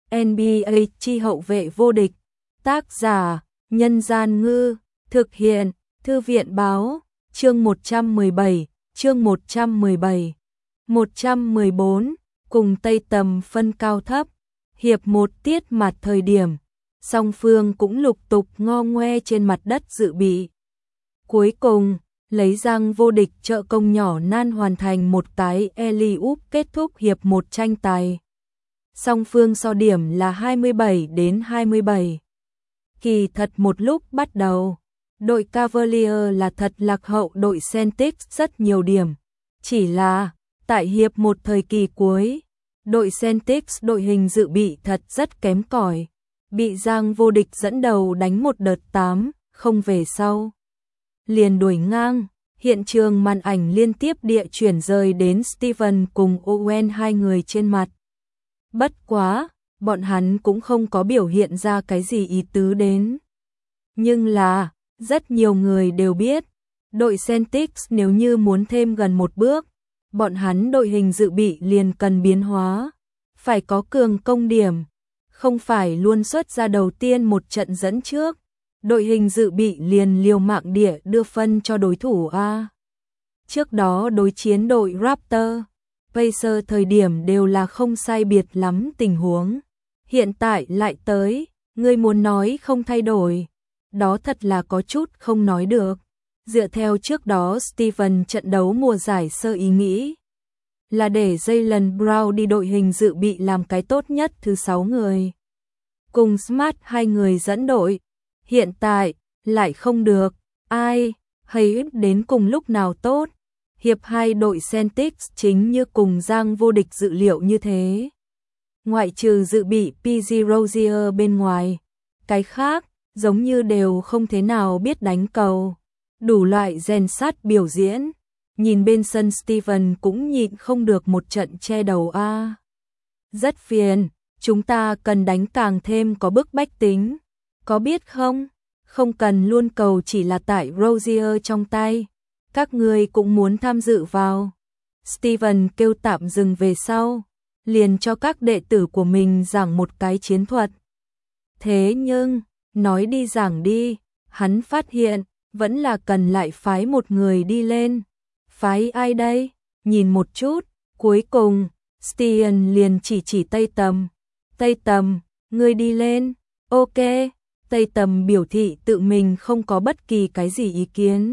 NBA chi hậu vệ vô địch. Tác giả: Nhân Gian Ngư. Thực hiện: Thư viện Báo. Chương 117. Chương 117. 114. Cùng Tây Tầm phân cao thấp. Hiệp 1 tiết mặt thời điểm, song phương cũng lục tục ngo ngoe trên mặt đất dự bị. Cuối cùng, lấy Giang vô địch trợ công nhỏ nan hoàn thành một cái alley-oop kết thúc hiệp 1 tranh tài. Song phương so điểm là 27-27. Kỳ thật một lúc bắt đầu, đội Cavalier là thật lạc hậu đội Celtics rất nhiều điểm. Chỉ là, tại hiệp 1 thời kỳ cuối, đội Celtics đội hình dự bị thật rất kém cỏi, bị Giang vô địch dẫn đầu đánh một đợt 8-0 về sau. Liền đuổi ngang, hiện trường màn ảnh liên tiếp địa chuyển rời đến Steven cùng Owen hai người trên mặt. Bất quá, bọn hắn cũng không có biểu hiện ra cái gì ý tứ đến. Nhưng là, rất nhiều người đều biết, đội Celtics nếu như muốn thêm gần một bước, bọn hắn đội hình dự bị liền cần biến hóa, phải có cường công điểm, không phải luôn xuất ra đầu tiên một trận dẫn trước, đội hình dự bị liền liều mạng địa đưa phân cho đối thủ a. Trước đó đối chiến đội Raptor, Pacers thời điểm đều là không sai biệt lắm tình huống, hiện tại lại tới, người muốn nói không thay đổi, đó thật là có chút không nói được. Dựa theo trước đó Steven trận đấu mùa giải sơ ý nghĩ là để Jaylen Brown đi đội hình dự bị làm cái tốt nhất thứ 6 người. Cùng Smart hai người dẫn đội. Hiện tại, lại không được. Ai, hay đến cùng lúc nào tốt. Hiệp 2 đội Celtics chính như cùng Giang vô địch dự liệu như thế. Ngoại trừ dự bị PG Rozier bên ngoài. Cái khác, giống như đều không thế nào biết đánh cầu. Đủ loại rèn sát biểu diễn, nhìn bên sân Steven cũng nhịn không được một trận che đầu a. Rất phiền, chúng ta cần đánh càng thêm có bức bách tính, có biết không? Không cần luôn cầu chỉ là tại Rozier trong tay, các người cũng muốn tham dự vào. Steven kêu tạm dừng về sau, liền cho các đệ tử của mình giảng một cái chiến thuật. Thế nhưng, nói đi giảng đi, hắn phát hiện vẫn là cần lại phái một người đi lên. Phái ai đây? Nhìn một chút, cuối cùng, Steven liền chỉ Tây Tầm. Tây Tầm, ngươi đi lên. Ok, Tây Tầm biểu thị tự mình không có bất kỳ cái gì ý kiến.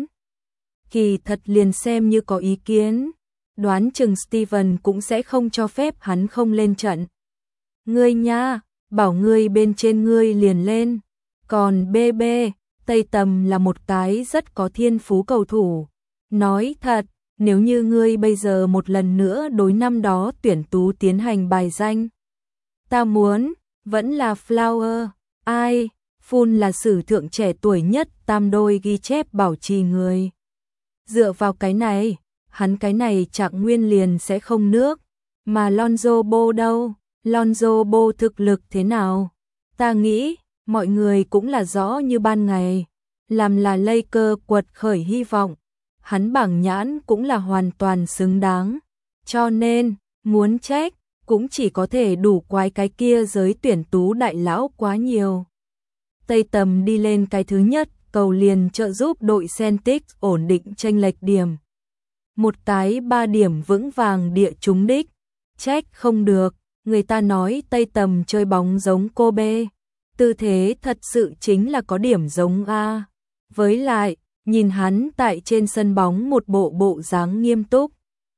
Kỳ thật liền xem như có ý kiến, đoán chừng Steven cũng sẽ không cho phép hắn không lên trận. Ngươi nha, bảo ngươi bên trên ngươi liền lên. Còn BB, Tây Tầm là một cái rất có thiên phú cầu thủ. Nói thật, nếu như ngươi bây giờ một lần nữa đối năm đó tuyển tú tiến hành bài danh, ta muốn, vẫn là Flower. Ai, Phun là sử thượng trẻ tuổi nhất tam đôi ghi chép bảo trì người. Dựa vào cái này, hắn cái này Trạng Nguyên liền sẽ không nước. Mà Lonzo Ball đâu? Lonzo Ball thực lực thế nào? Ta nghĩ, mọi người cũng là rõ như ban ngày. Làm là Lakers quật khởi hy vọng, hắn bảng nhãn cũng là hoàn toàn xứng đáng. Cho nên, muốn trách, cũng chỉ có thể đủ quái cái kia giới tuyển tú đại lão quá nhiều. Tây Tầm đi lên cái thứ nhất, cầu liền trợ giúp đội Celtics ổn định chênh lệch điểm. Một cái 3 điểm vững vàng địa trúng đích. Trách không được, người ta nói Tây Tầm chơi bóng giống Kobe. Tư thế thật sự chính là có điểm giống A. Với lại, nhìn hắn tại trên sân bóng một bộ dáng nghiêm túc.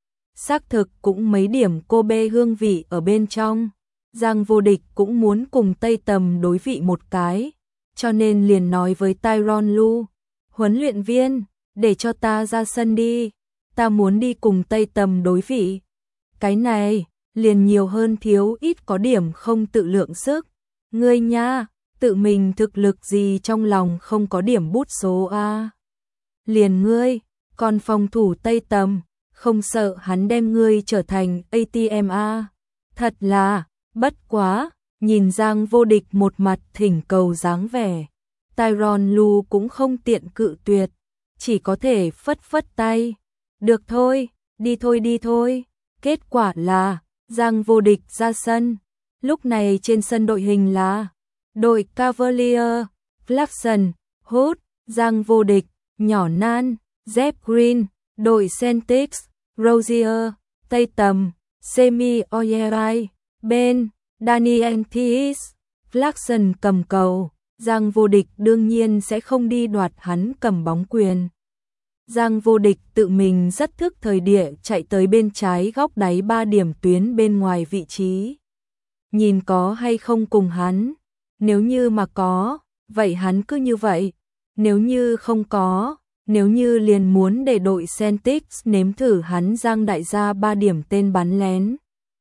Xác thực cũng mấy điểm Kobe hương vị ở bên trong. Giang vô địch cũng muốn cùng Tây Tầm đối vị một cái. Cho nên liền nói với Tyronn Lue, huấn luyện viên, để cho ta ra sân đi. Ta muốn đi cùng Tây Tầm đối vị. Cái này, liền nhiều hơn thiếu ít có điểm không tự lượng sức. Ngươi nha, tự mình thực lực gì trong lòng không có điểm bút số A. Liền ngươi, còn phòng thủ Tây Tầm, không sợ hắn đem ngươi trở thành ATM A. Thật là, bất quá, nhìn Giang vô địch một mặt thỉnh cầu dáng vẻ. Tyronn Lue cũng không tiện cự tuyệt, chỉ có thể phất phất tay. Được thôi, đi thôi. Kết quả là, Giang vô địch ra sân. Lúc này trên sân đội hình là đội Cavalier, Clarkson, Hood, Giang Vô Địch, Nhỏ Nan, Jeff Green, đội Celtics, Rozier, Tây Tầm, Semi Ojerai, Ben, Daniel Theis, Clarkson cầm cầu. Giang Vô Địch đương nhiên sẽ không đi đoạt hắn cầm bóng quyền. Giang Vô Địch tự mình rất thức thời địa chạy tới bên trái góc đáy 3 điểm tuyến bên ngoài vị trí. Nhìn có hay không cùng hắn, nếu như mà có, vậy hắn cứ như vậy, nếu như không có, nếu như liền muốn để đội Celtics nếm thử hắn Giang đại gia 3 điểm tên bắn lén.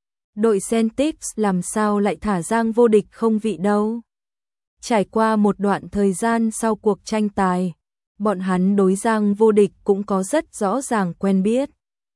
Đội Celtics làm sao lại thả Giang Vô Địch không vị đâu. Trải qua một đoạn thời gian sau cuộc tranh tài, bọn hắn đối Giang Vô Địch cũng có rất rõ ràng quen biết.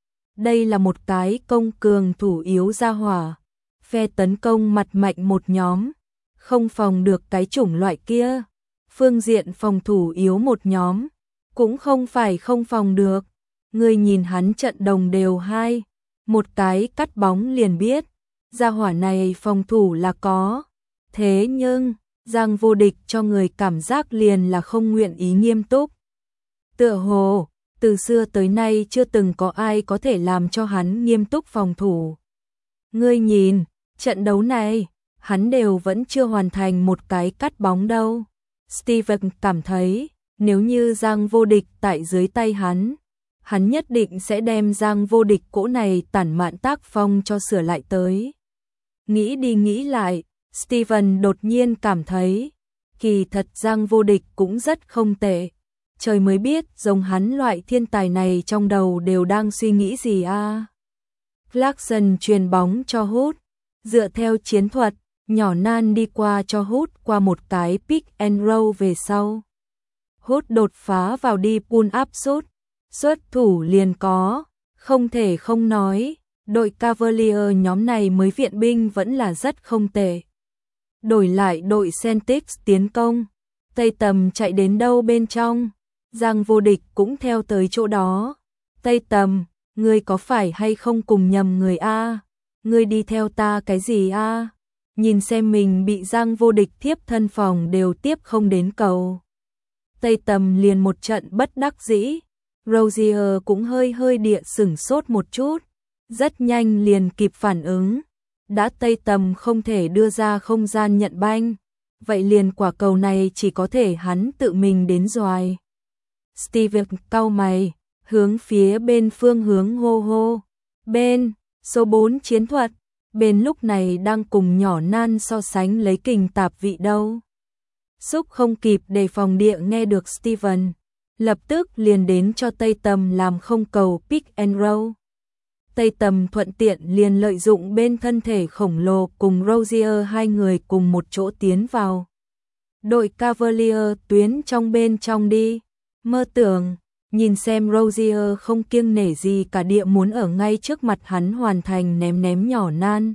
Đây là một cái công cường thủ yếu ra hỏa, phe tấn công mặt mạnh một nhóm, không phòng được cái chủng loại kia. Phương diện phòng thủ yếu một nhóm, cũng không phải không phòng được. Người nhìn hắn trận đồng đều hai, một cái cắt bóng liền biết, ra hỏa này phòng thủ là có. Thế nhưng, Giang Vô Địch cho người cảm giác liền là không nguyện ý nghiêm túc. Tựa hồ, từ xưa tới nay chưa từng có ai có thể làm cho hắn nghiêm túc phòng thủ. Ngươi nhìn, trận đấu này, hắn đều vẫn chưa hoàn thành một cái cắt bóng đâu. Steven cảm thấy, nếu như Giang Vô Địch tại dưới tay hắn nhất định sẽ đem Giang Vô Địch cỗ này tản mạn tác phong cho sửa lại tới. Nghĩ đi nghĩ lại, Steven đột nhiên cảm thấy, kỳ thật Giang Vô Địch cũng rất không tệ. Trời mới biết giống hắn loại thiên tài này trong đầu đều đang suy nghĩ gì a. Clarkson truyền bóng cho Hood, dựa theo chiến thuật, Nhỏ Nan đi qua cho Hood qua một cái pick and roll về sau. Hood đột phá vào đi pull up shoot, xuất thủ liền có, không thể không nói, đội Cavalier nhóm này mới viện binh vẫn là rất không tệ. Đổi lại đội Celtics tiến công, Tây Tầm chạy đến đâu bên trong, Giang Vô Địch cũng theo tới chỗ đó. Tây Tầm, ngươi có phải hay không cùng nhầm người a? Ngươi đi theo ta cái gì a? Nhìn xem mình bị Giang Vô Địch thiếp thân phòng đều tiếp không đến cầu. Tây Tầm liền một trận bất đắc dĩ, Rozier cũng hơi địa sửng sốt một chút, rất nhanh liền kịp phản ứng. Đã Tây Tầm không thể đưa ra không gian nhận banh, vậy liền quả cầu này chỉ có thể hắn tự mình đến doài. Steven cau mày, hướng phía bên phương hướng hô hô. Bên, số 4 chiến thuật, bên lúc này đang cùng Nhỏ Nan so sánh lấy kình tạp vị đâu. Xúc không kịp đề phòng địa nghe được Steven, lập tức liền đến cho Tây Tầm làm không cầu pick and roll. Tây Tầm thuận tiện liền lợi dụng bên thân thể khổng lồ cùng Rozier hai người cùng một chỗ tiến vào. Đội Cavalier tuyến trong bên trong đi, mơ tưởng, nhìn xem Rozier không kiêng nể gì cả địa muốn ở ngay trước mặt hắn hoàn thành ném Nhỏ Nan.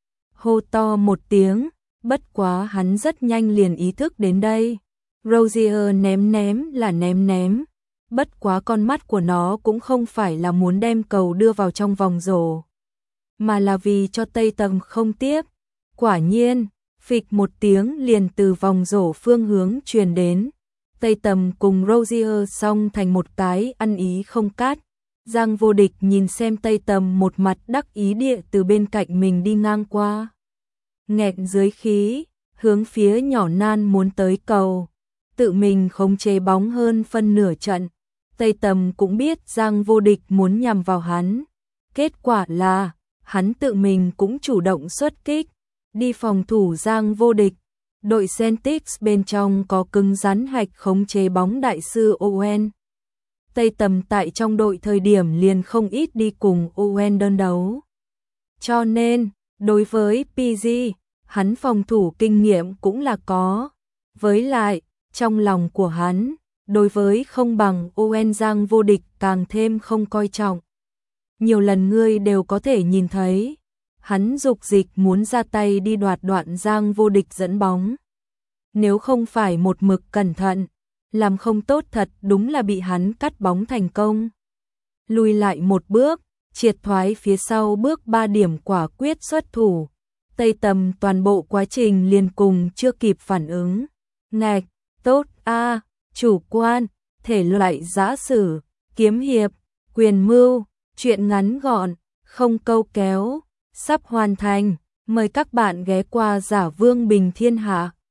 Hô to một tiếng, bất quá hắn rất nhanh liền ý thức đến đây. Rozier ném là ném. Bất quá con mắt của nó cũng không phải là muốn đem cầu đưa vào trong vòng rổ, mà là vì cho Tây Tầm không tiếp. Quả nhiên, phịch một tiếng liền từ vòng rổ phương hướng truyền đến. Tây Tầm cùng Rozier song thành một cái ăn ý không cắt. Giang Vô Địch nhìn xem Tây Tầm một mặt đắc ý địa từ bên cạnh mình đi ngang qua. Nghẹn dưới khí, hướng phía Nhỏ Nan muốn tới cầu. Tự mình khống chế bóng hơn phân nửa trận. Tây Tầm cũng biết Giang Vô Địch muốn nhằm vào hắn. Kết quả là, hắn tự mình cũng chủ động xuất kích, đi phòng thủ Giang Vô Địch. Đội Celtics bên trong có cứng rắn hạch khống chế bóng đại sư Owen. Tây Tầm tại trong đội thời điểm liền không ít đi cùng Owen đơn đấu. Cho nên, đối với PG, hắn phòng thủ kinh nghiệm cũng là có. Với lại, trong lòng của hắn, đối với không bằng Owen Giang Vô Địch càng thêm không coi trọng. Nhiều lần ngươi đều có thể nhìn thấy, hắn dục dịch muốn ra tay đi đoạt đoạn Giang Vô Địch dẫn bóng. Nếu không phải một mực cẩn thận, làm không tốt thật đúng là bị hắn cắt bóng thành công. Lùi lại một bước, triệt thoái phía sau bước 3 điểm quả quyết xuất thủ. Tây Tầm toàn bộ quá trình liền cùng chưa kịp phản ứng. Ngạch, tốt a, chủ quan, thể loại giã sử, kiếm hiệp, quyền mưu, truyện ngắn gọn, không câu kéo, sắp hoàn thành. Mời các bạn ghé qua Giả Vương Bình Thiên Hạ.